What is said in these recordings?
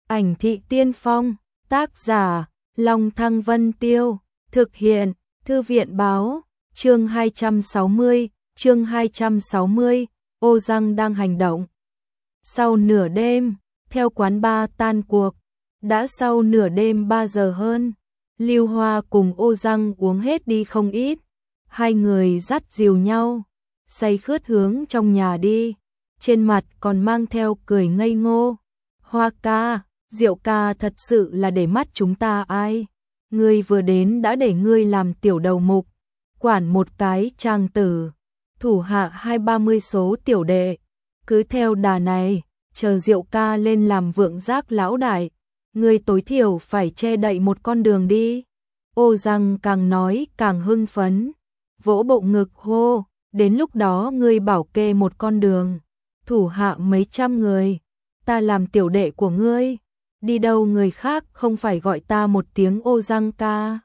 Ảnh thị tiên phong, tác giả, Long Thăng Vân Tiêu, thực hiện, Thư viện báo, chương 260, Ô Răng đang hành động. Sau nửa đêm, theo quán bar tan cuộc, đã sau nửa đêm 3 giờ hơn, Lưu Hoa cùng Ô Răng uống hết đi không ít, hai người dắt dìu nhau, say khướt hướng trong nhà đi, trên mặt còn mang theo cười ngây ngô. Hoa ca, Diệu ca thật sự là để mắt chúng ta ai? Ngươi vừa đến đã để ngươi làm tiểu đầu mục, quản một cái trang tử, thủ hạ 20-30 số tiểu đệ, cứ theo đà này, chờ Diệu ca lên làm vượng giác lão đại, ngươi tối thiểu phải che đậy một con đường đi. Ô Răng càng nói càng hưng phấn, vỗ bộ ngực hô, đến lúc đó ngươi bảo kê một con đường, thủ hạ mấy trăm người, ta làm tiểu đệ của ngươi, đi đâu người khác không phải gọi ta một tiếng Ô Răng ca.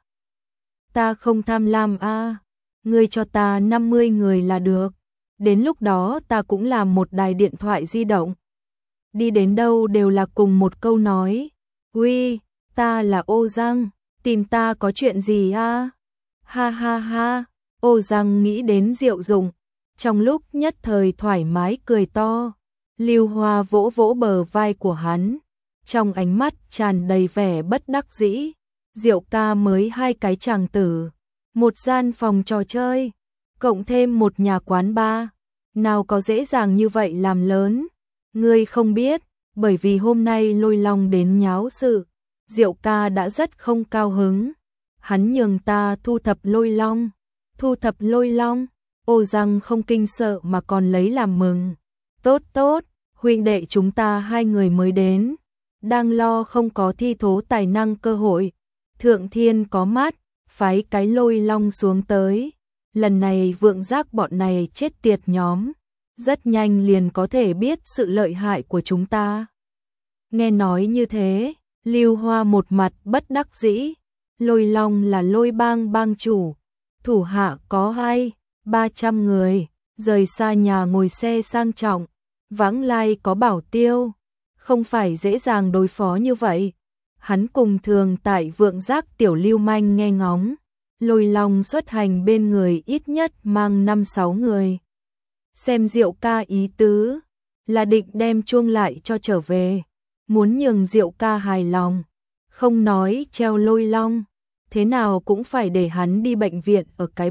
Ta không tham lam a, ngươi cho ta 50 người là được, đến lúc đó ta cũng làm một đài điện thoại di động. Đi đến đâu đều là cùng một câu nói, uy, ta là Ô Răng, tìm ta có chuyện gì a? Ha ha ha, Ô Răng nghĩ đến Diệu Dụng, trong lúc nhất thời thoải mái cười to. Lưu Hoa vỗ vỗ bờ vai của hắn, trong ánh mắt tràn đầy vẻ bất đắc dĩ. Diệu ca mới 2 cái chàng tử, một gian phòng trò chơi, cộng thêm một nhà quán bar, nào có dễ dàng như vậy làm lớn. Ngươi không biết, bởi vì hôm nay Lôi Long đến nháo sự, Diệu ca đã rất không cao hứng. Hắn nhường ta thu thập Lôi Long. Thu thập Lôi Long? Ô Răng không kinh sợ mà còn lấy làm mừng. Tốt tốt, huynh đệ chúng ta 2 người mới đến, đang lo không có thi thố tài năng cơ hội. Thượng thiên có mắt, phái cái Lôi Long xuống tới. Lần này vượng giác bọn này chết tiệt nhóm, rất nhanh liền có thể biết sự lợi hại của chúng ta. Nghe nói như thế, Lưu Hoa một mặt bất đắc dĩ. Lôi Long là Lôi bang bang chủ, thủ hạ có 200-300 người, rời xa nhà ngồi xe sang trọng, vãng lai có bảo tiêu, không phải dễ dàng đối phó như vậy. Hắn cùng thường tại vượng giác tiểu lưu manh nghe ngóng, Lôi Long xuất hành bên người ít nhất mang 5-6 người. Xem Diệu ca ý tứ, là định đem chuông lại cho trở về, muốn nhường Diệu ca hài lòng, không nói treo Lôi Long, thế nào cũng phải để hắn đi bệnh viện ở cái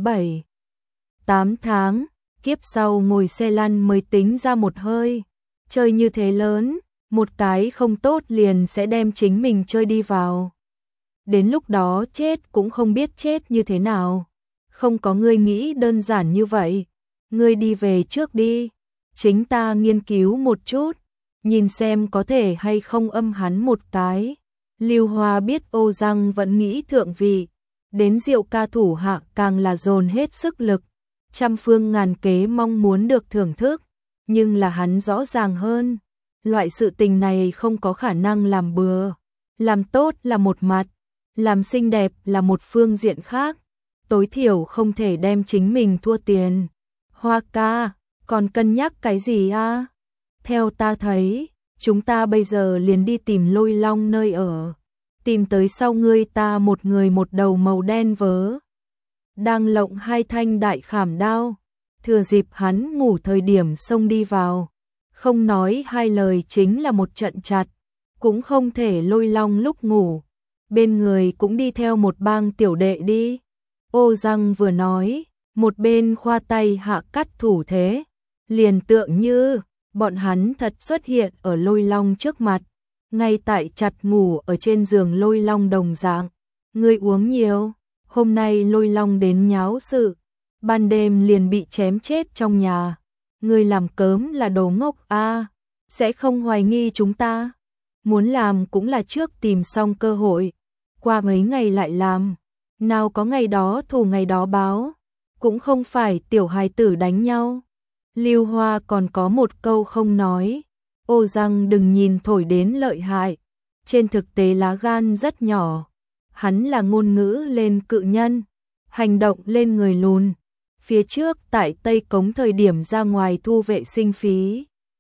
7-8 tháng, kiếp sau ngồi xe lăn mới tính ra một hơi. Chơi như thế lớn, một cái không tốt liền sẽ đem chính mình chơi đi vào. Đến lúc đó chết cũng không biết chết như thế nào. Không có ngươi nghĩ đơn giản như vậy. Ngươi đi về trước đi, chính ta nghiên cứu một chút, nhìn xem có thể hay không âm hắn một cái. Lưu Hoa biết Ô Răng vẫn nghĩ thượng vị, đến Diệu ca thủ hạ càng là dồn hết sức lực, trăm phương ngàn kế mong muốn được thưởng thức, nhưng là hắn rõ ràng hơn, loại sự tình này không có khả năng làm bừa, làm tốt là một mặt, làm xinh đẹp là một phương diện khác, tối thiểu không thể đem chính mình thua tiền. Hoa ca, còn cân nhắc cái gì a? Theo ta thấy, chúng ta bây giờ liền đi tìm Lôi Long nơi ở, tìm tới sau ngươi ta một người một đầu màu đen vớ, đang lộng 2 thanh đại khảm đao, thừa dịp hắn ngủ thời điểm xông đi vào, không nói 2 lời chính là một trận chặt, cũng không thể Lôi Long lúc ngủ, bên người cũng đi theo một bang tiểu đệ đi. Ô Răng vừa nói, một bên khoa tay hạ cắt thủ thế, liền tượng như bọn hắn thật xuất hiện ở Lôi Long trước mặt, ngay tại chặt ngủ ở trên giường Lôi Long đồng dạng. Ngươi uống nhiều, hôm nay Lôi Long đến nháo sự, ban đêm liền bị chém chết trong nhà, ngươi làm cớm là đồ ngốc a, sẽ không hoài nghi chúng ta, muốn làm cũng là trước tìm xong cơ hội, qua mấy ngày lại làm, nào có ngày đó thù ngày đó báo, cũng không phải tiểu hài tử đánh nhau. Lưu Hoa còn có một câu không nói, Ô Răng đừng nhìn thổi đến lợi hại, trên thực tế lá gan rất nhỏ, hắn là ngôn ngữ lên cự nhân, hành động lên người lùn. Phía trước tại Tây Cống thời điểm ra ngoài thu vệ sinh phí,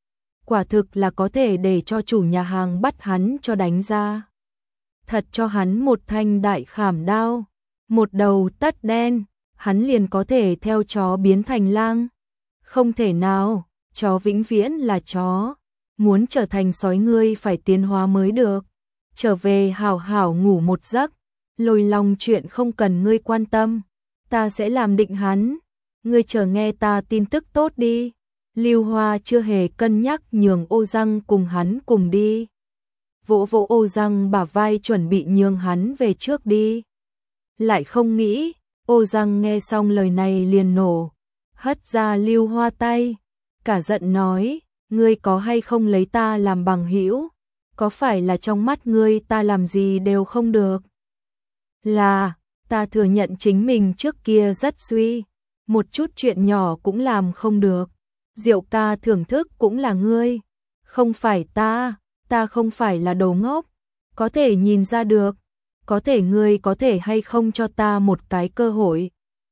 quả thực là có thể để cho chủ nhà hàng bắt hắn cho đánh ra. Thật cho hắn một thanh đại khảm đao, một đầu tất đen, hắn liền có thể theo chó biến thành lang. Không thể nào, chó vĩnh viễn là chó, muốn trở thành sói ngươi phải tiến hóa mới được. Trở về hảo hảo ngủ một giấc, Lôi Long chuyện không cần ngươi quan tâm, ta sẽ làm định hắn, ngươi chờ nghe ta tin tức tốt đi. Lưu Hoa chưa hề cân nhắc nhường Ô Răng cùng hắn cùng đi. Vỗ vỗ Ô Răng bả vai chuẩn bị nhường hắn về trước đi. Lại không nghĩ, Ô Răng nghe xong lời này liền nổ, hất ra Lưu Hoa tay, cả giận nói, ngươi có hay không lấy ta làm bằng hữu? Có phải là trong mắt ngươi ta làm gì đều không được? Là, ta thừa nhận chính mình trước kia rất suy, một chút chuyện nhỏ cũng làm không được. Diệu ca thưởng thức cũng là ngươi, không phải ta không phải là đồ ngốc, có thể nhìn ra được, có thể ngươi có thể hay không cho ta một cái cơ hội,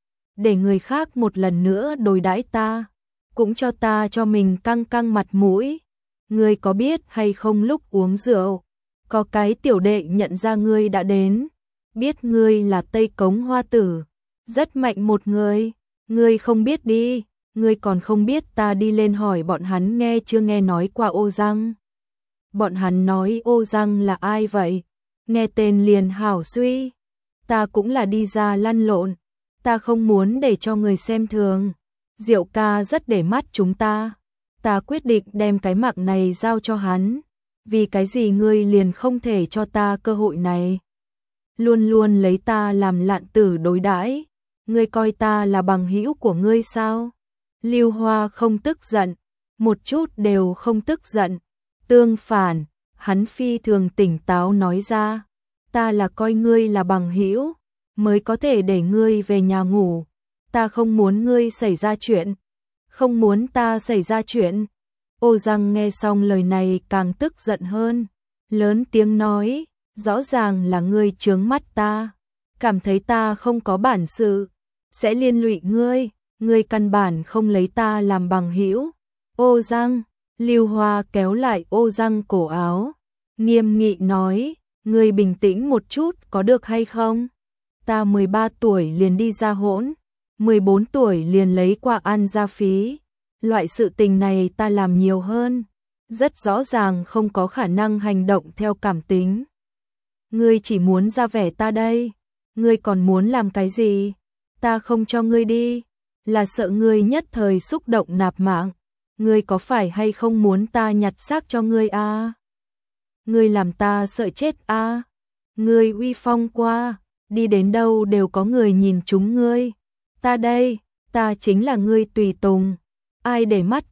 để người khác một lần nữa đối đãi ta, cũng cho ta cho mình căng căng mặt mũi. Ngươi có biết hay không lúc uống rượu, có cái tiểu đệ nhận ra ngươi đã đến, biết ngươi là Tây Cống Hoa Tử, rất mạnh một người, ngươi không biết đi. Ngươi còn không biết ta đi lên hỏi bọn hắn nghe chưa nghe nói qua Ô Răng. Bọn hắn nói Ô Răng là ai vậy? Nghe tên liền hảo suy. Ta cũng là đi ra lăn lộn. Ta không muốn để cho người xem thường. Diệu ca rất để mắt chúng ta. Ta quyết định đem cái mạng này giao cho hắn. Vì cái gì ngươi liền không thể cho ta cơ hội này? Luôn luôn lấy ta làm lạn tử đối đãi. Ngươi coi ta là bằng hữu của ngươi sao? Lưu Hoa không tức giận, một chút đều không tức giận. Tương phản, hắn phi thường tỉnh táo nói ra, ta là coi ngươi là bằng hữu, mới có thể để ngươi về nhà ngủ. Ta không muốn ngươi xảy ra chuyện, không muốn ta xảy ra chuyện. Ô Răng nghe xong lời này càng tức giận hơn, lớn tiếng nói, rõ ràng là ngươi chướng mắt ta, cảm thấy ta không có bản sự, sẽ liên lụy ngươi. Ngươi căn bản không lấy ta làm bằng hữu. Ô Răng, Lưu Hoa kéo lại Ô Răng cổ áo, nghiêm nghị nói, ngươi bình tĩnh một chút có được hay không? Ta 13 tuổi liền đi ra hỗn, 14 tuổi liền lấy qua ăn ra phí. Loại sự tình này ta làm nhiều hơn, rất rõ ràng không có khả năng hành động theo cảm tính. Ngươi chỉ muốn ra vẻ ta đây, ngươi còn muốn làm cái gì? Ta không cho ngươi đi. Là sợ ngươi nhất thời xúc động nạp mạng, ngươi có phải hay không muốn ta nhặt xác cho ngươi à? Ngươi làm ta sợ chết à? Ngươi uy phong qua, đi đến đâu đều có người nhìn chúng ngươi. Ta đây, ta chính là ngươi tùy tùng, ai để mắt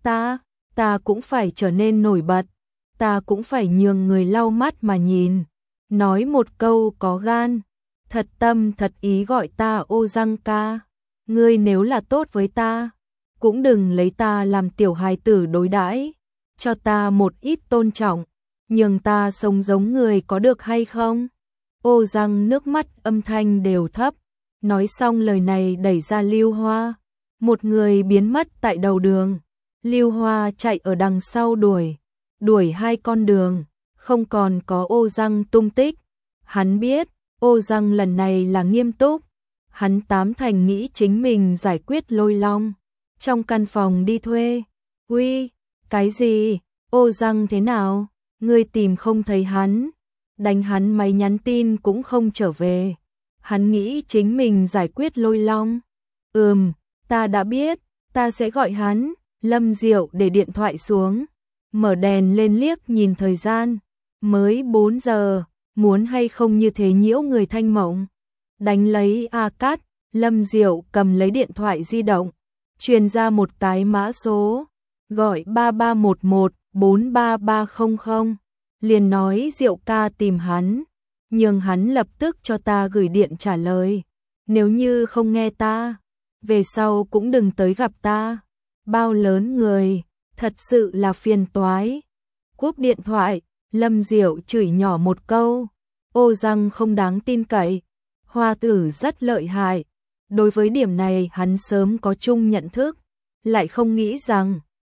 ta cũng phải trở nên nổi bật, ta cũng phải nhường người lau mắt mà nhìn. Nói một câu có gan, thật tâm thật ý gọi ta Ô Răng ca. Ngươi nếu là tốt với ta, cũng đừng lấy ta làm tiểu hài tử đối đãi, cho ta một ít tôn trọng, nhường ta sống giống người có được hay không? Ô Răng nước mắt âm thanh đều thấp, nói xong lời này đẩy ra Lưu Hoa, một người biến mất tại đầu đường. Lưu Hoa chạy ở đằng sau đuổi 2 con đường, không còn có Ô Răng tung tích. Hắn biết, Ô Răng lần này là nghiêm túc. Hắn tám thành nghĩ chính mình giải quyết Lôi Long. Trong căn phòng đi thuê. Uy, cái gì? Ô Răng thế nào? Ngươi tìm không thấy hắn. Đánh hắn máy nhắn tin cũng không trở về. Hắn nghĩ chính mình giải quyết Lôi Long. Ta đã biết, ta sẽ gọi hắn. Lâm Diệu để điện thoại xuống, mở đèn lên liếc nhìn thời gian. Mới 4 giờ, muốn hay không như thế nhiễu người thanh mộng. Đánh lấy A Cát, Lâm Diệu cầm lấy điện thoại di động, truyền ra một cái mã số, gọi 3311 43300, liền nói Diệu ca tìm hắn, nhưng hắn lập tức cho ta gửi điện trả lời, nếu như không nghe ta, về sau cũng đừng tới gặp ta, bao lớn người, thật sự là phiền toái. Cúp điện thoại, Lâm Diệu chửi nhỏ một câu, Ô Răng không đáng tin cậy. Hoa tử rất lợi hại, đối với điểm này hắn sớm có chung nhận thức, lại không nghĩ rằng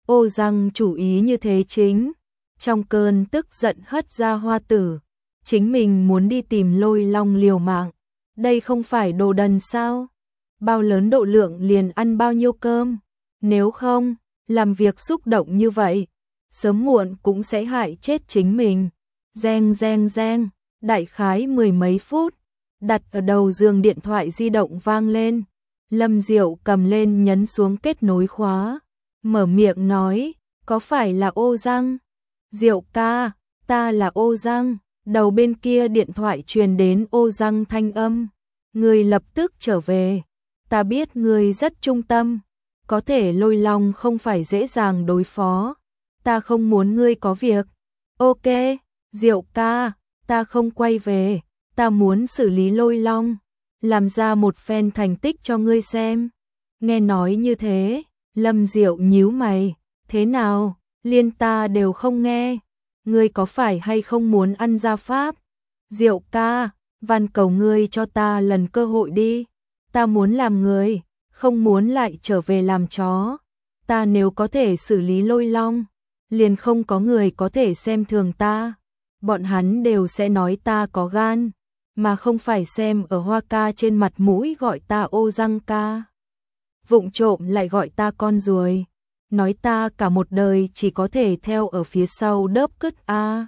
Ô Giang chủ ý như thế chính. Trong cơn tức giận hất ra Hoa Tử. Chính mình muốn đi tìm Lôi Long liều mạng. Đây không phải đồ đần sao? Bao lớn độ lượng liền ăn bao nhiêu cơm? Nếu không, làm việc xúc động như vậy, sớm muộn cũng sẽ hại chết chính mình. Reng reng reng, đại khái mười mấy phút, đặt ở đầu giường điện thoại di động vang lên. Lâm Diệu cầm lên nhấn xuống kết nối khóa, mở miệng nói, có phải là Ô Giang? Diệu ca, ta là Ô Giang. Đầu bên kia điện thoại truyền đến Ô Giang thanh âm. Người lập tức trở về. Ta biết người rất trung tâm. Có thể Lôi Long không phải dễ dàng đối phó. Ta không muốn ngươi có việc. Ok, Diệu ca, ta không quay về. Ta muốn xử lý Lôi Long. Làm ra một phen thành tích cho ngươi xem. Nghe nói như thế, Lâm Diệu nhíu mày. Thế nào, liên ta đều không nghe. Ngươi có phải hay không muốn ăn gia pháp? Diệu ca, van cầu ngươi cho ta lần cơ hội đi. Ta muốn làm người, không muốn lại trở về làm chó. Ta nếu có thể xử lý Lôi Long, liền không có người có thể xem thường ta. Bọn hắn đều sẽ nói ta có gan, mà không phải xem ở Hoa ca trên mặt mũi gọi ta Ô Giang ca. Vụng trộm lại gọi ta con ruồi. Nói ta cả một đời chỉ có thể theo ở phía sau đớp cứt a.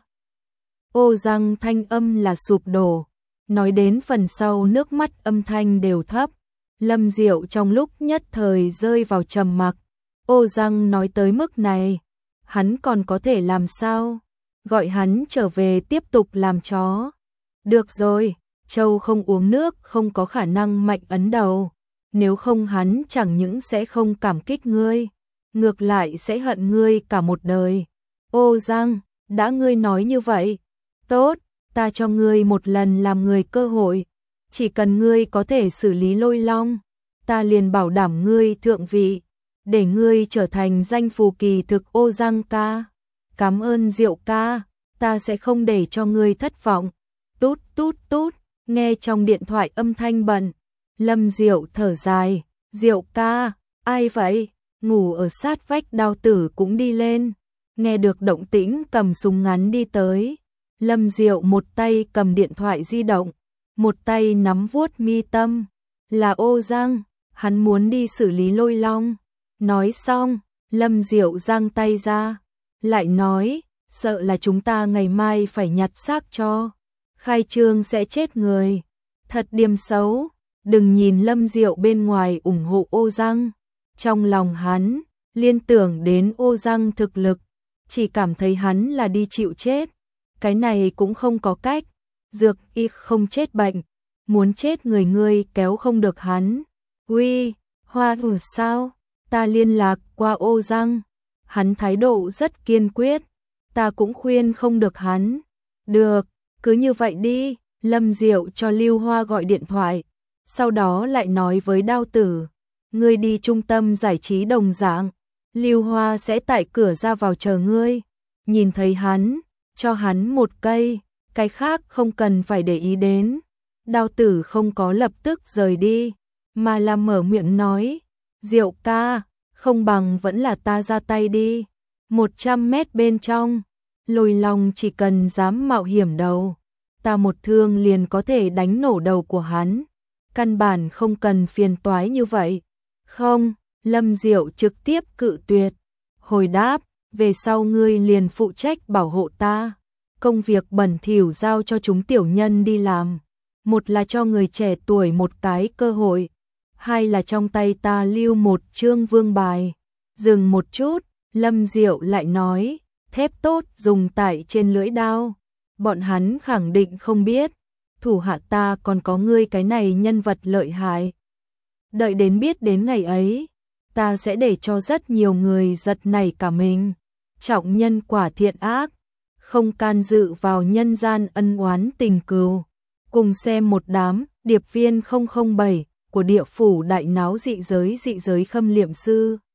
Ô Giang thanh âm là sụp đổ, nói đến phần sau nước mắt âm thanh đều thấp. Lâm Diệu trong lúc nhất thời rơi vào trầm mặc. Ô Giang nói tới mức này, hắn còn có thể làm sao? Gọi hắn trở về tiếp tục làm chó. Được rồi, Châu không uống nước không có khả năng mạnh ấn đầu. Nếu không hắn chẳng những sẽ không cảm kích ngươi, ngược lại sẽ hận ngươi cả một đời. Ô Giang, đã ngươi nói như vậy, tốt, ta cho ngươi một lần làm người cơ hội. Chỉ cần ngươi có thể xử lý Lôi Long, ta liền bảo đảm ngươi thượng vị, để ngươi trở thành danh phù kỳ thực Ô Giang ca. Cảm ơn Diệu ca, ta sẽ không để cho ngươi thất vọng. Tút tút tút, nghe trong điện thoại âm thanh bận. Lâm Diệu thở dài, Diệu ca, ai vậy? Ngủ ở sát vách Đao Tử cũng đi lên. Nghe được động tĩnh cầm súng ngắn đi tới. Lâm Diệu một tay cầm điện thoại di động, một tay nắm vuốt mi tâm. Là Ô Giang, hắn muốn đi xử lý Lôi Long. Nói xong, Lâm Diệu giang tay ra, lại nói, sợ là chúng ta ngày mai phải nhặt xác cho. Khai trương sẽ chết người. Thật điềm xấu. Đừng nhìn Lâm Diệu bên ngoài ủng hộ Ô Giang. Trong lòng hắn, liên tưởng đến Ô Giang thực lực, chỉ cảm thấy hắn là đi chịu chết. Cái này cũng không có cách. Dược y không chết bệnh, muốn chết người ngươi kéo không được hắn. Uy, Hoa sao? Ta liên lạc qua Ô Giang. Hắn thái độ rất kiên quyết. Ta cũng khuyên không được hắn. Được, cứ như vậy đi. Lâm Diệu cho Lưu Hoa gọi điện thoại. Sau đó lại nói với Đao Tử, ngươi đi trung tâm giải trí đồng dạng, Lưu Hoa sẽ tại cửa ra vào chờ ngươi. Nhìn thấy hắn, cho hắn một cây, cái khác không cần phải để ý đến. Đao Tử không có lập tức rời đi, mà là mở miệng nói, Diệu ca, không bằng vẫn là ta ra tay đi. 100 mét bên trong, Lôi Long chỉ cần dám mạo hiểm đầu, ta một thương liền có thể đánh nổ đầu của hắn. Căn bản không cần phiền toái như vậy. Không, Lâm Diệu trực tiếp cự tuyệt. Hồi đáp, về sau ngươi liền phụ trách bảo hộ ta. Công việc bẩn thỉu giao cho chúng tiểu nhân đi làm. Một là cho người trẻ tuổi một cái cơ hội. Hai là trong tay ta lưu một chương vương bài. Dừng một chút, Lâm Diệu lại nói, thép tốt dùng tại trên lưỡi đao. Bọn hắn khẳng định không biết. Thủ hạ ta còn có ngươi cái này nhân vật lợi hại. Đợi đến biết đến ngày ấy, ta sẽ để cho rất nhiều người giật nảy cả mình. Trọng nhân quả thiện ác, không can dự vào nhân gian ân oán tình cừu. Cùng xem một đám điệp viên 007 của địa phủ đại náo dị giới khâm liệm sư.